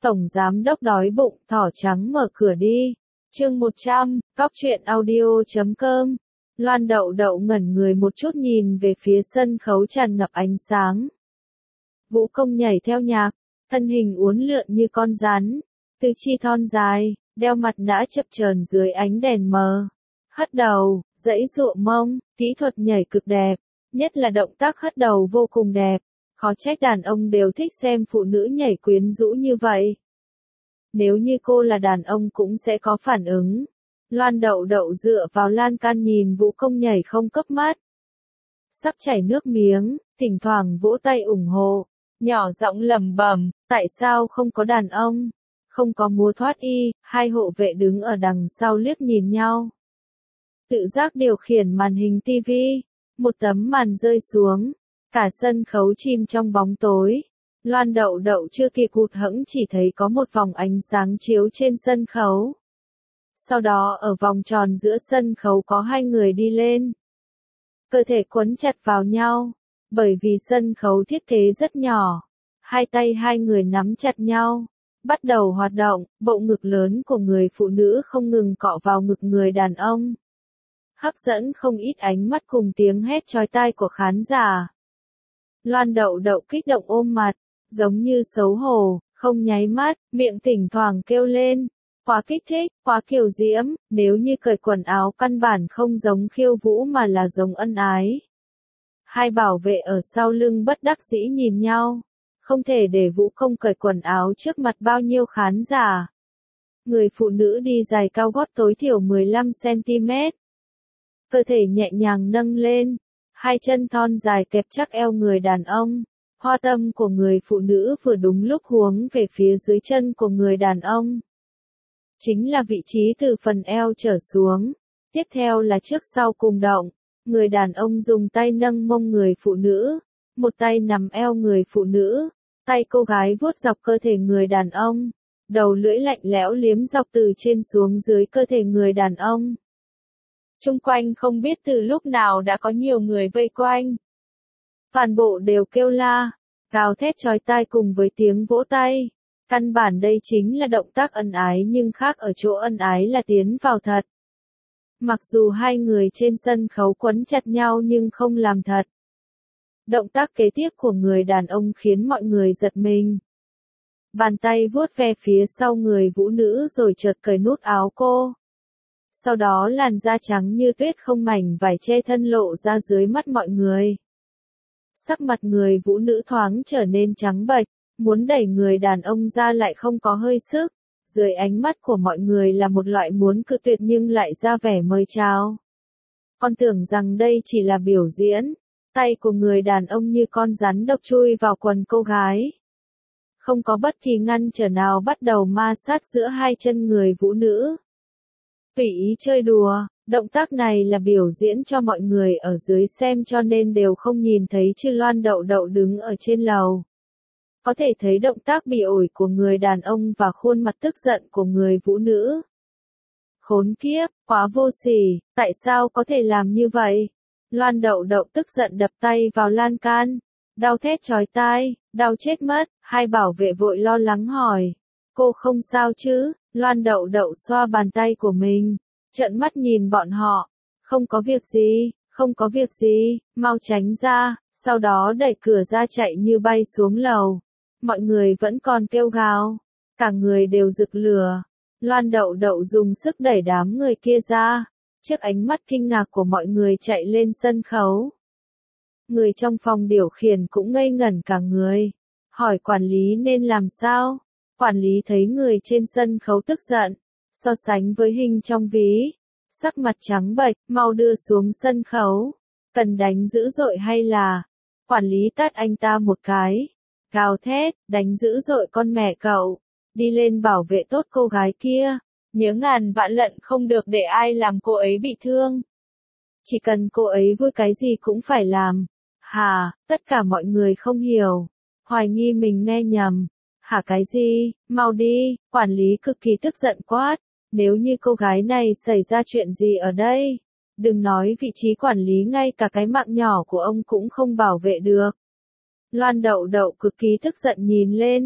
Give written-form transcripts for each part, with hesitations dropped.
Tổng giám đốc đói bụng, thỏ trắng mở cửa đi. Chương 100, cóc truyện audio.com. Loan Đậu Đậu ngẩn người một chút nhìn về phía sân khấu tràn ngập ánh sáng. Vũ Công nhảy theo nhạc, thân hình uốn lượn như con rắn, tứ chi thon dài, đeo mặt nạ chập chờn dưới ánh đèn mờ. Hất đầu, giãy giụa mông, kỹ thuật nhảy cực đẹp, nhất là động tác hất đầu vô cùng đẹp. Khó trách đàn ông đều thích xem phụ nữ nhảy quyến rũ như vậy. Nếu như cô là đàn ông cũng sẽ có phản ứng. Loan Đậu Đậu dựa vào lan can nhìn Vũ Công nhảy không cấp mắt. Sắp chảy nước miếng, thỉnh thoảng vỗ tay ủng hộ, nhỏ giọng lẩm bẩm, tại sao không có đàn ông? Không có múa thoát y, hai hộ vệ đứng ở đằng sau liếc nhìn nhau. Tự giác điều khiển màn hình tivi, một tấm màn rơi xuống, cả sân khấu chìm trong bóng tối. Loan Đậu Đậu chưa kịp hụt hẫng chỉ thấy có một vòng ánh sáng chiếu trên sân khấu. Sau đó ở vòng tròn giữa sân khấu có hai người đi lên. Cơ thể quấn chặt vào nhau, bởi vì sân khấu thiết kế rất nhỏ. Hai tay hai người nắm chặt nhau, bắt đầu hoạt động, bộ ngực lớn của người phụ nữ không ngừng cọ vào ngực người đàn ông. Hấp dẫn không ít ánh mắt cùng tiếng hét chói tai của khán giả. Loan Đậu Đậu kích động ôm mặt, giống như xấu hổ, không nháy mắt, miệng thỉnh thoảng kêu lên. Quá kích thích, quá kiều diễm, nếu như cởi quần áo căn bản không giống khiêu vũ mà là giống ân ái. Hai bảo vệ ở sau lưng bất đắc dĩ nhìn nhau, không thể để Vũ Công cởi quần áo trước mặt bao nhiêu khán giả. Người phụ nữ đi giày cao gót tối thiểu 15cm. Cơ thể nhẹ nhàng nâng lên, hai chân thon dài kẹp chắc eo người đàn ông. Hoa tâm của người phụ nữ vừa đúng lúc hướng về phía dưới chân của người đàn ông. Chính là vị trí từ phần eo trở xuống. Tiếp theo là trước sau cùng động. Người đàn ông dùng tay nâng mông người phụ nữ, một tay nắm eo người phụ nữ, tay cô gái vuốt dọc cơ thể người đàn ông, đầu lưỡi lạnh lẽo liếm dọc từ trên xuống dưới cơ thể người đàn ông. Chung quanh không biết từ lúc nào đã có nhiều người vây quanh. Toàn bộ đều kêu la, gào thét chói tai cùng với tiếng vỗ tay. Căn bản đây chính là động tác ân ái nhưng khác ở chỗ ân ái là tiến vào thật. Mặc dù hai người trên sân khấu quấn chặt nhau nhưng không làm thật. Động tác kế tiếp của người đàn ông khiến mọi người giật mình. Bàn tay vuốt ve phía sau người vũ nữ rồi chợt cởi nút áo cô. Sau đó làn da trắng như tuyết không mảnh vải che thân lộ ra dưới mắt mọi người. Sắc mặt người vũ nữ thoáng trở nên trắng bệch, muốn đẩy người đàn ông ra lại không có hơi sức. Dưới ánh mắt của mọi người là một loại muốn cự tuyệt nhưng lại ra vẻ mời chào. Con tưởng rằng đây chỉ là biểu diễn. Tay của người đàn ông như con rắn độc chui vào quần cô gái. Không có bất kỳ ngăn trở nào bắt đầu ma sát giữa hai chân người vũ nữ. Tùy ý chơi đùa, động tác này là biểu diễn cho mọi người ở dưới xem cho nên đều không nhìn thấy chứ Loan Đậu Đậu đứng ở trên lầu. Có thể thấy động tác bị ổi của người đàn ông và khuôn mặt tức giận của người vũ nữ. Khốn kiếp, quá vô sỉ, tại sao có thể làm như vậy? Loan Đậu Đậu tức giận đập tay vào lan can. Đau thét chói tai, đau chết mất, hai bảo vệ vội lo lắng hỏi. Cô không sao chứ? Loan Đậu Đậu xoa bàn tay của mình, trợn mắt nhìn bọn họ. Không có việc gì, không có việc gì, mau tránh ra, sau đó đẩy cửa ra chạy như bay xuống lầu. Mọi người vẫn còn kêu gào, cả người đều rực lửa. Loan Đậu Đậu dùng sức đẩy đám người kia ra, trước ánh mắt kinh ngạc của mọi người chạy lên sân khấu. Người trong phòng điều khiển cũng ngây ngẩn cả người, hỏi quản lý nên làm sao. Quản lý thấy người trên sân khấu tức giận, so sánh với hình trong ví, sắc mặt trắng bệch, mau đưa xuống sân khấu. Cần đánh dữ dội hay là? Quản lý tát anh ta một cái. Gào thét, đánh dữ dội con mẹ cậu. Đi lên bảo vệ tốt cô gái kia. Nhớ ngàn vạn lận không được để ai làm cô ấy bị thương. Chỉ cần cô ấy vui cái gì cũng phải làm. Hả, tất cả mọi người không hiểu. Hoài nghi mình nghe nhầm. Hả cái gì, mau đi, quản lý cực kỳ tức giận quát. Nếu như cô gái này xảy ra chuyện gì ở đây, đừng nói vị trí quản lý, ngay cả cái mạng nhỏ của ông cũng không bảo vệ được. Loan Đậu Đậu cực kỳ tức giận nhìn lên,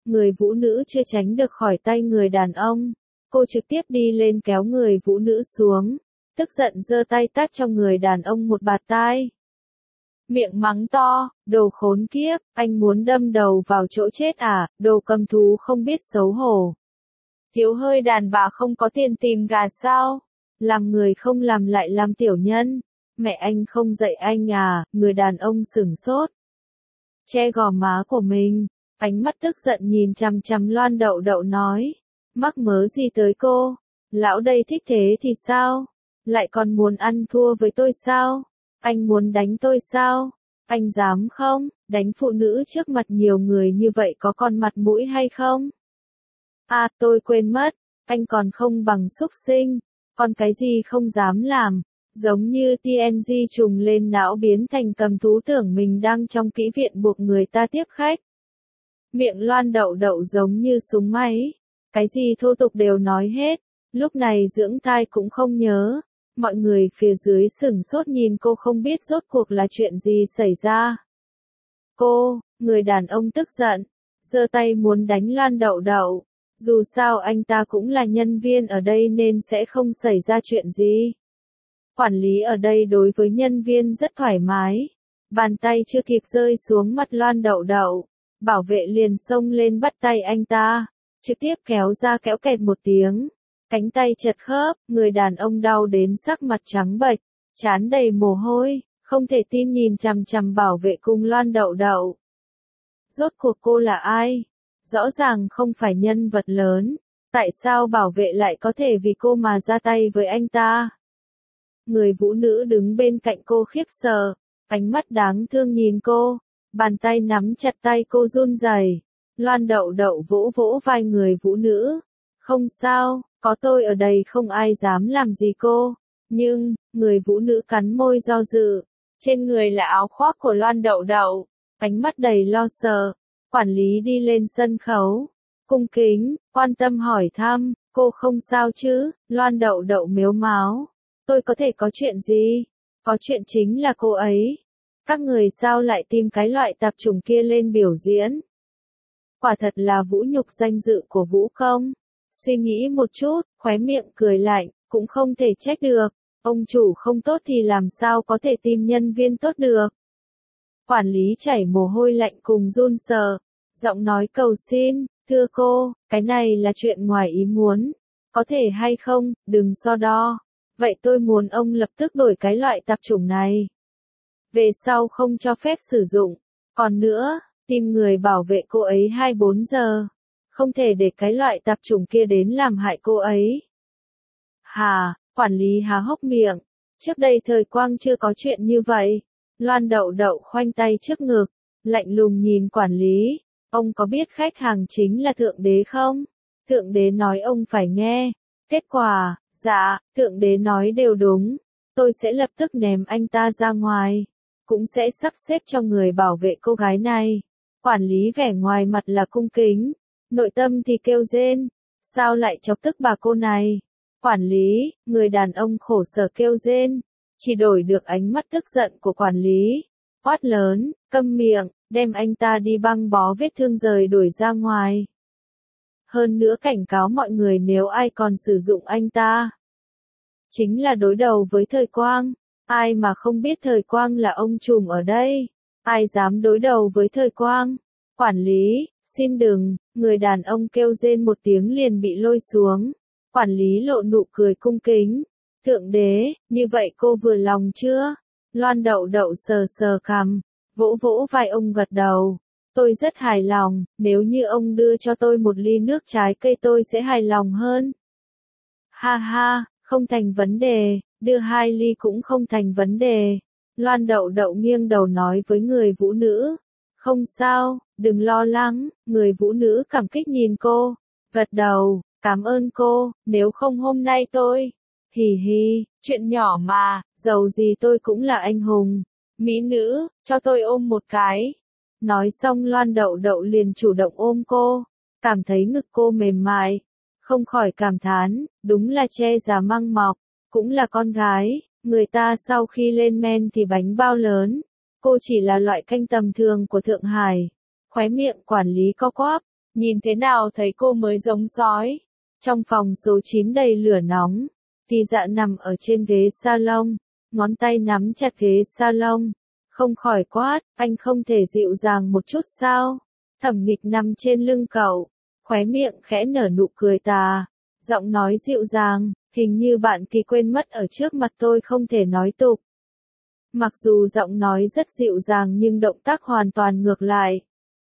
người vũ nữ chưa tránh được khỏi tay người đàn ông. Cô trực tiếp đi lên kéo người vũ nữ xuống, tức giận giơ tay tát cho người đàn ông một bạt tai. Miệng mắng to, đồ khốn kiếp, anh muốn đâm đầu vào chỗ chết à, đồ cầm thú không biết xấu hổ. Thiếu hơi đàn bà không có tiền tìm gà sao? Làm người không làm lại làm tiểu nhân. Mẹ anh không dạy anh à, người đàn ông sửng sốt. Che gò má của mình, ánh mắt tức giận nhìn chằm chằm Loan Đậu Đậu nói. Mắc mớ gì tới cô? Lão đây thích thế thì sao? Lại còn muốn ăn thua với tôi sao? Anh muốn đánh tôi sao? Anh dám không? Đánh phụ nữ trước mặt nhiều người như vậy có còn mặt mũi hay không? À, tôi quên mất, anh còn không bằng súc sinh, còn cái gì không dám làm, giống như TNG trùng lên não biến thành cầm thú tưởng mình đang trong kỹ viện buộc người ta tiếp khách. Miệng Loan Đậu Đậu giống như súng máy, cái gì thô tục đều nói hết, lúc này dưỡng tai cũng không nhớ. Mọi người phía dưới sửng sốt nhìn cô không biết rốt cuộc là chuyện gì xảy ra. Cô, người đàn ông tức giận, giơ tay muốn đánh Loan Đậu Đậu. Dù sao anh ta cũng là nhân viên ở đây nên sẽ không xảy ra chuyện gì. Quản lý ở đây đối với nhân viên rất thoải mái. Bàn tay chưa kịp rơi xuống mặt Loan Đậu Đậu, bảo vệ liền xông lên bắt tay anh ta, trực tiếp kéo ra kéo kẹt một tiếng. Cánh tay chật khớp, người đàn ông đau đến sắc mặt trắng bệch, trán đầy mồ hôi, không thể tin nhìn chằm chằm bảo vệ cùng Loan Đậu Đậu. Rốt cuộc cô là ai? Rõ ràng không phải nhân vật lớn, tại sao bảo vệ lại có thể vì cô mà ra tay với anh ta? Người vũ nữ đứng bên cạnh cô khiếp sợ, ánh mắt đáng thương nhìn cô, bàn tay nắm chặt tay cô run rẩy. Loan Đậu Đậu vỗ vỗ vai người vũ nữ. Không sao, có tôi ở đây không ai dám làm gì cô. Nhưng, người vũ nữ cắn môi do dự. Trên người là áo khoác của Loan Đậu Đậu, ánh mắt đầy lo sợ. Quản lý đi lên sân khấu, cung kính, quan tâm hỏi thăm, cô không sao chứ? Loan Đậu Đậu mếu máo. Tôi có thể có chuyện gì? Có chuyện chính là cô ấy. Các người sao lại tìm cái loại tạp chủng kia lên biểu diễn? Quả thật là vũ nhục danh dự của vũ công. Suy nghĩ một chút, khóe miệng cười lạnh, cũng không thể trách được. Ông chủ không tốt thì làm sao có thể tìm nhân viên tốt được. Quản lý chảy mồ hôi lạnh cùng run sợ, giọng nói cầu xin, thưa cô, cái này là chuyện ngoài ý muốn. Có thể hay không, đừng so đo. Vậy tôi muốn ông lập tức đổi cái loại tạp chủng này. Về sau không cho phép sử dụng. Còn nữa, tìm người bảo vệ cô ấy 24 giờ. Không thể để cái loại tạp chủng kia đến làm hại cô ấy. Hà, quản lý há hốc miệng. Trước đây thời Quang chưa có chuyện như vậy. Loan Đậu Đậu khoanh tay trước ngực, lạnh lùng nhìn quản lý. Ông có biết khách hàng chính là Thượng Đế không? Thượng Đế nói ông phải nghe. Kết quả, dạ, Thượng Đế nói đều đúng. Tôi sẽ lập tức ném anh ta ra ngoài. Cũng sẽ sắp xếp cho người bảo vệ cô gái này. Quản lý vẻ ngoài mặt là cung kính, nội tâm thì kêu rên. Sao lại chọc tức bà cô này? Quản lý, người đàn ông khổ sở kêu rên. Chỉ đổi được ánh mắt tức giận của quản lý. Quát lớn, câm miệng, đem anh ta đi băng bó vết thương rời đuổi ra ngoài. Hơn nữa cảnh cáo mọi người nếu ai còn sử dụng anh ta. Chính là đối đầu với Thời Quang. Ai mà không biết Thời Quang là ông trùm ở đây. Ai dám đối đầu với Thời Quang? Quản lý, xin đừng, người đàn ông kêu rên một tiếng liền bị lôi xuống. Quản lý lộ nụ cười cung kính. Thượng Đế, như vậy cô vừa lòng chưa? Loan Đậu Đậu sờ sờ cằm, vỗ vỗ vai ông gật đầu. Tôi rất hài lòng, nếu như ông đưa cho tôi một ly nước trái cây tôi sẽ hài lòng hơn. Ha ha, không thành vấn đề, đưa 2 ly cũng không thành vấn đề. Loan Đậu Đậu nghiêng đầu nói với người vũ nữ. Không sao, đừng lo lắng, người vũ nữ cảm kích nhìn cô. Gật đầu, cảm ơn cô, nếu không hôm nay tôi. Hì hì, chuyện nhỏ mà, dầu gì tôi cũng là anh hùng. Mỹ nữ, cho tôi ôm một cái. Nói xong Loan Đậu Đậu liền chủ động ôm cô. Cảm thấy ngực cô mềm mại. Không khỏi cảm thán, đúng là che già măng mọc. Cũng là con gái, người ta sau khi lên men thì bánh bao lớn. Cô chỉ là loại canh tầm thường của Thượng Hải. Khóe miệng quản lý co quắp. Nhìn thế nào thấy cô mới giống sói. Trong phòng số 9 đầy lửa nóng, Thì Dạ nằm ở trên ghế salon, ngón tay nắm chặt ghế salon, không khỏi quát, anh không thể dịu dàng một chút sao? Thẩm Nghịch nằm trên lưng cậu, khóe miệng khẽ nở nụ cười tà, giọng nói dịu dàng, hình như bạn Kỳ quên mất ở trước mặt tôi không thể nói tục. Mặc dù giọng nói rất dịu dàng nhưng động tác hoàn toàn ngược lại.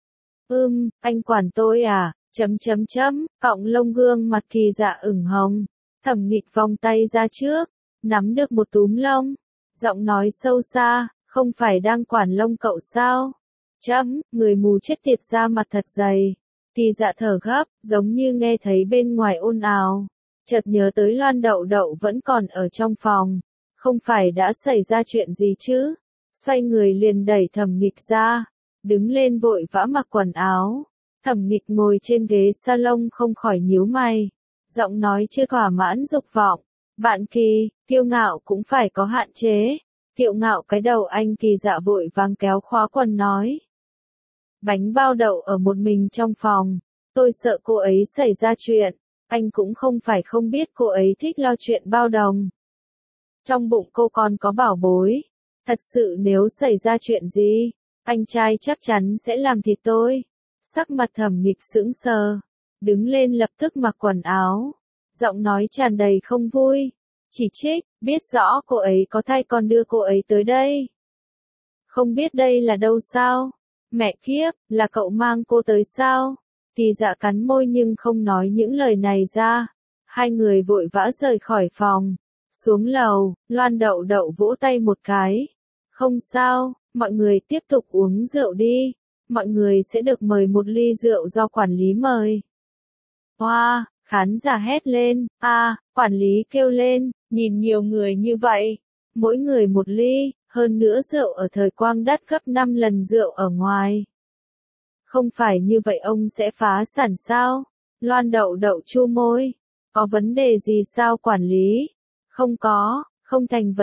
Anh quản tôi à? Cọng lông gương mặt Kỳ Dạ ửng hồng. Thẩm Nghịch vòng tay ra trước, nắm được một túm lông. Giọng nói sâu xa, không phải đang quản lông cậu sao? Người mù chết tiệt ra mặt thật dày. Kỳ Dạ thở gấp, giống như nghe thấy bên ngoài ồn ào. Chợt nhớ tới Loan Đậu Đậu vẫn còn ở trong phòng. Không phải đã xảy ra chuyện gì chứ? Xoay người liền đẩy Thẩm Nghịch ra. Đứng lên vội vã mặc quần áo. Thẩm Nghịch ngồi trên ghế salon không khỏi nhíu mày. Giọng nói chưa thỏa mãn dục vọng. Bạn Kỳ, kiêu ngạo cũng phải có hạn chế. Kiêu ngạo cái đầu anh. Kỳ Dạ vội vàng kéo khóa quần nói. Bánh bao đậu ở một mình trong phòng. Tôi sợ cô ấy xảy ra chuyện. Anh cũng không phải không biết cô ấy thích lo chuyện bao đồng. Trong bụng cô còn có bảo bối. Thật sự nếu xảy ra chuyện gì, anh trai chắc chắn sẽ làm thịt tôi. Sắc mặt Thẩm Nghịch sững sờ. Đứng lên lập tức mặc quần áo. Giọng nói tràn đầy không vui. Chỉ trích, biết rõ cô ấy có thai còn đưa cô ấy tới đây. Không biết đây là đâu sao? Mẹ kiếp, là cậu mang cô tới sao? Kỳ Dạ cắn môi nhưng không nói những lời này ra. Hai người vội vã rời khỏi phòng. Xuống lầu, Loan Đậu Đậu vỗ tay một cái. Không sao, mọi người tiếp tục uống rượu đi. Mọi người sẽ được mời một ly rượu do quản lý mời. Hoa, khán giả hét lên, quản lý kêu lên, nhìn nhiều người như vậy. Mỗi người một ly, hơn nữa rượu ở thời quang đắt gấp 5 lần rượu ở ngoài. Không phải như vậy ông sẽ phá sản sao? Loan Đậu Đậu chu môi. Có vấn đề gì sao quản lý? Không có, không thành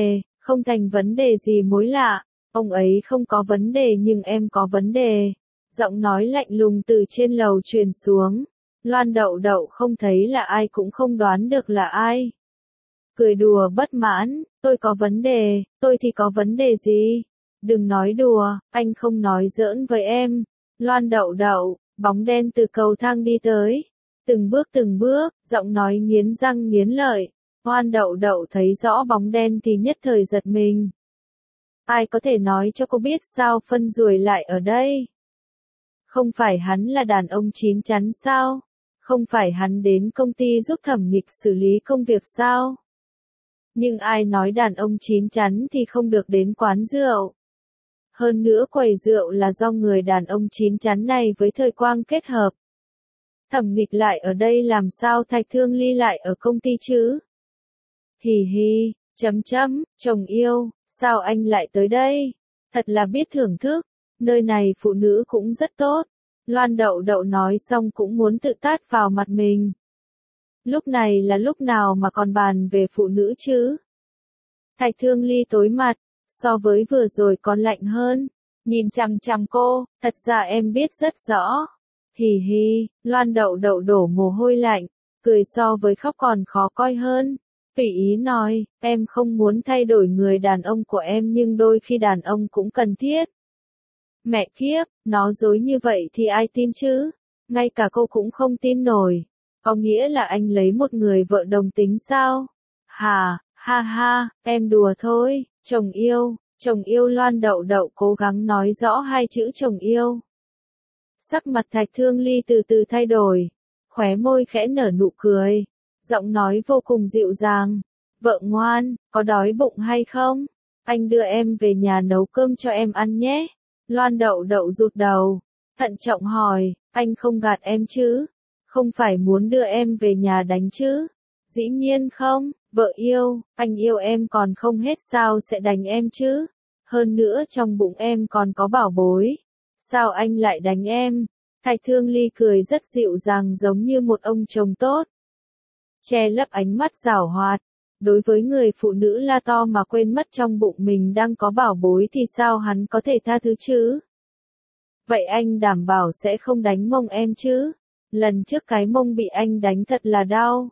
vấn đề gì mối lạ. Ông ấy không có vấn đề nhưng em có vấn đề. Giọng nói lạnh lùng từ trên lầu truyền xuống. Loan Đậu Đậu không thấy là ai cũng không đoán được là ai. Cười đùa bất mãn, tôi có vấn đề, tôi thì có vấn đề gì? Đừng nói đùa, anh không nói giỡn với em. Loan Đậu Đậu, bóng đen từ cầu thang đi tới. Từng bước, giọng nói nghiến răng nghiến lợi. Loan Đậu Đậu thấy rõ bóng đen thì nhất thời giật mình. Ai có thể nói cho cô biết sao phân ruồi lại ở đây? Không phải hắn là đàn ông chín chắn sao? Không phải hắn đến công ty giúp Thẩm Nghịch xử lý công việc sao? Nhưng ai nói đàn ông chín chắn thì không được đến quán rượu? Hơn nữa quầy rượu là do người đàn ông chín chắn này với Thời Quang kết hợp. Thẩm Nghịch lại ở đây làm sao Thạch Thương Ly lại ở công ty chứ? Hì hì, chồng yêu, sao anh lại tới đây? Thật là biết thưởng thức, nơi này phụ nữ cũng rất tốt. Loan Đậu Đậu nói xong cũng muốn tự tát vào mặt mình. Lúc này là lúc nào mà còn bàn về phụ nữ chứ? Thạch Thương Ly tối mặt, so với vừa rồi còn lạnh hơn. Nhìn chằm chằm cô, thật ra em biết rất rõ. Hì hì, Loan Đậu Đậu đổ mồ hôi lạnh, cười so với khóc còn khó coi hơn. Tùy ý nói, em không muốn thay đổi người đàn ông của em nhưng đôi khi đàn ông cũng cần thiết. Mẹ kiếp, nó dối như vậy thì ai tin chứ? Ngay cả cô cũng không tin nổi. Có nghĩa là anh lấy một người vợ đồng tính sao? Ha ha, em đùa thôi, chồng yêu Loan Đậu Đậu cố gắng nói rõ hai chữ chồng yêu. Sắc mặt Thạch Thương Ly từ từ thay đổi, khóe môi khẽ nở nụ cười, giọng nói vô cùng dịu dàng. Vợ ngoan, có đói bụng hay không? Anh đưa em về nhà nấu cơm cho em ăn nhé. Loan Đậu Đậu rụt đầu, thận trọng hỏi, anh không gạt em chứ? Không phải muốn đưa em về nhà đánh chứ? Dĩ nhiên không, vợ yêu, anh yêu em còn không hết sao sẽ đánh em chứ? Hơn nữa trong bụng em còn có bảo bối. Sao anh lại đánh em? Thạch Thương Ly cười rất dịu dàng giống như một ông chồng tốt. Che lấp ánh mắt giảo hoạt. Đối với người phụ nữ la to mà quên mất trong bụng mình đang có bảo bối thì sao hắn có thể tha thứ chứ? Vậy anh đảm bảo sẽ không đánh mông em chứ? Lần trước cái mông bị anh đánh thật là đau.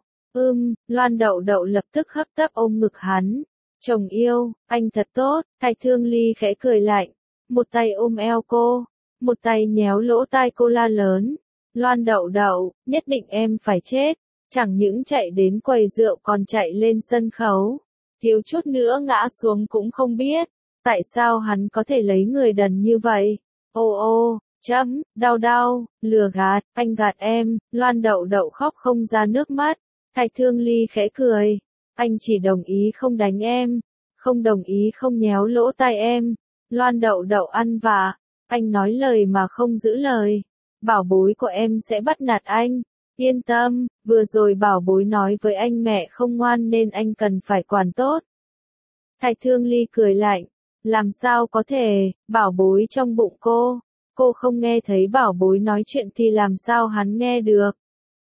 Loan Đậu Đậu lập tức hấp tấp ôm ngực hắn. Chồng yêu, anh thật tốt. Thạch Thương Ly khẽ cười lạnh. Một tay ôm eo cô, một tay nhéo lỗ tai cô la lớn. Loan Đậu Đậu, nhất định em phải chết. Chẳng những chạy đến quầy rượu còn chạy lên sân khấu. Thiếu chút nữa ngã xuống cũng không biết. Tại sao hắn có thể lấy người đần như vậy? Ô, đau đau, lừa gạt, anh gạt em. Loan Đậu Đậu khóc không ra nước mắt. Thạch Thương Ly khẽ cười. Anh chỉ đồng ý không đánh em, không đồng ý không nhéo lỗ tai em. Loan Đậu Đậu ăn vạ. Anh nói lời mà không giữ lời. Bảo bối của em sẽ bắt nạt anh. Yên tâm, vừa rồi bảo bối nói với anh mẹ không ngoan nên anh cần phải quản tốt. Thạch Thương Ly cười lạnh. Làm sao có thể, bảo bối trong bụng cô không nghe thấy bảo bối nói chuyện thì làm sao hắn nghe được.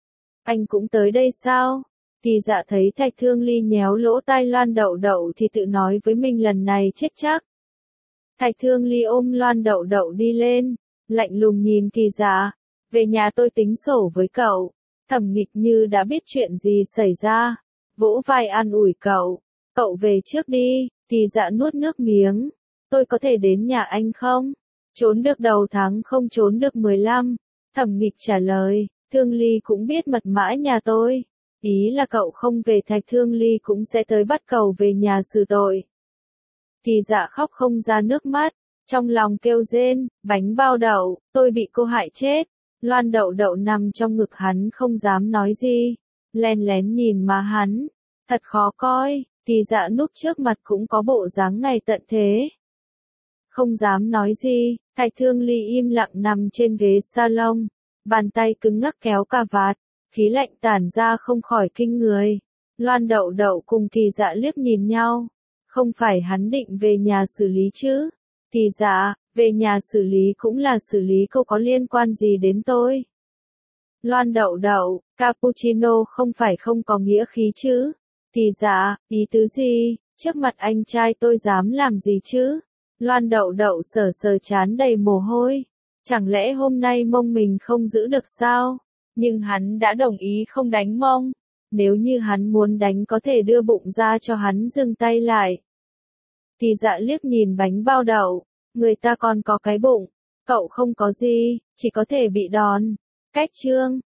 Anh cũng tới đây sao? Thì dạ thấy Thạch Thương Ly nhéo lỗ tai Loan Đậu Đậu thì tự nói với mình lần này chết chắc. Thạch Thương Ly ôm Loan Đậu Đậu đi lên, lạnh lùng nhìn Kỳ Dạ. Về nhà tôi tính sổ với cậu. Thẩm Nghịch Như đã biết chuyện gì xảy ra, vỗ vai an ủi cậu. Cậu về trước đi. Kỳ Dạ nuốt nước miếng. Tôi có thể đến nhà anh không? Trốn được đầu tháng không trốn được 15. Thẩm Nghịch trả lời. Thương Ly cũng biết mật mã nhà tôi. Ý là cậu không về Thạch Thương Ly cũng sẽ tới bắt cậu về nhà xử tội. Kỳ Dạ khóc không ra nước mắt, trong lòng kêu rên, bánh bao đậu, tôi bị cô hại chết. Loan Đậu Đậu nằm trong ngực hắn không dám nói gì, len lén nhìn má hắn, thật khó coi. Kỳ Dạ núp trước mặt cũng có bộ dáng ngày tận thế. Không dám nói gì. Thạch Thương Ly im lặng nằm trên ghế salon, bàn tay cứng ngắc kéo cà vạt, khí lạnh tản ra không khỏi kinh người. Loan Đậu Đậu cùng Kỳ Dạ liếc nhìn nhau. Không phải hắn định về nhà xử lý chứ? Kỳ Dạ, về nhà xử lý cũng là xử lý, cô có liên quan gì đến tôi? Loan Đậu Đậu, cappuccino không phải không có nghĩa khí chứ? Kỳ Dạ, ý tứ gì? Trước mặt anh trai tôi dám làm gì chứ? Loan Đậu Đậu sờ sờ trán đầy mồ hôi. Chẳng lẽ hôm nay mông mình không giữ được sao? Nhưng hắn đã đồng ý không đánh mông. Nếu như hắn muốn đánh có thể đưa bụng ra cho hắn dừng tay lại. Kỳ Dạ liếc nhìn bánh bao đậu. Người ta còn có cái bụng. Cậu không có gì, chỉ có thể bị đòn. Cách chương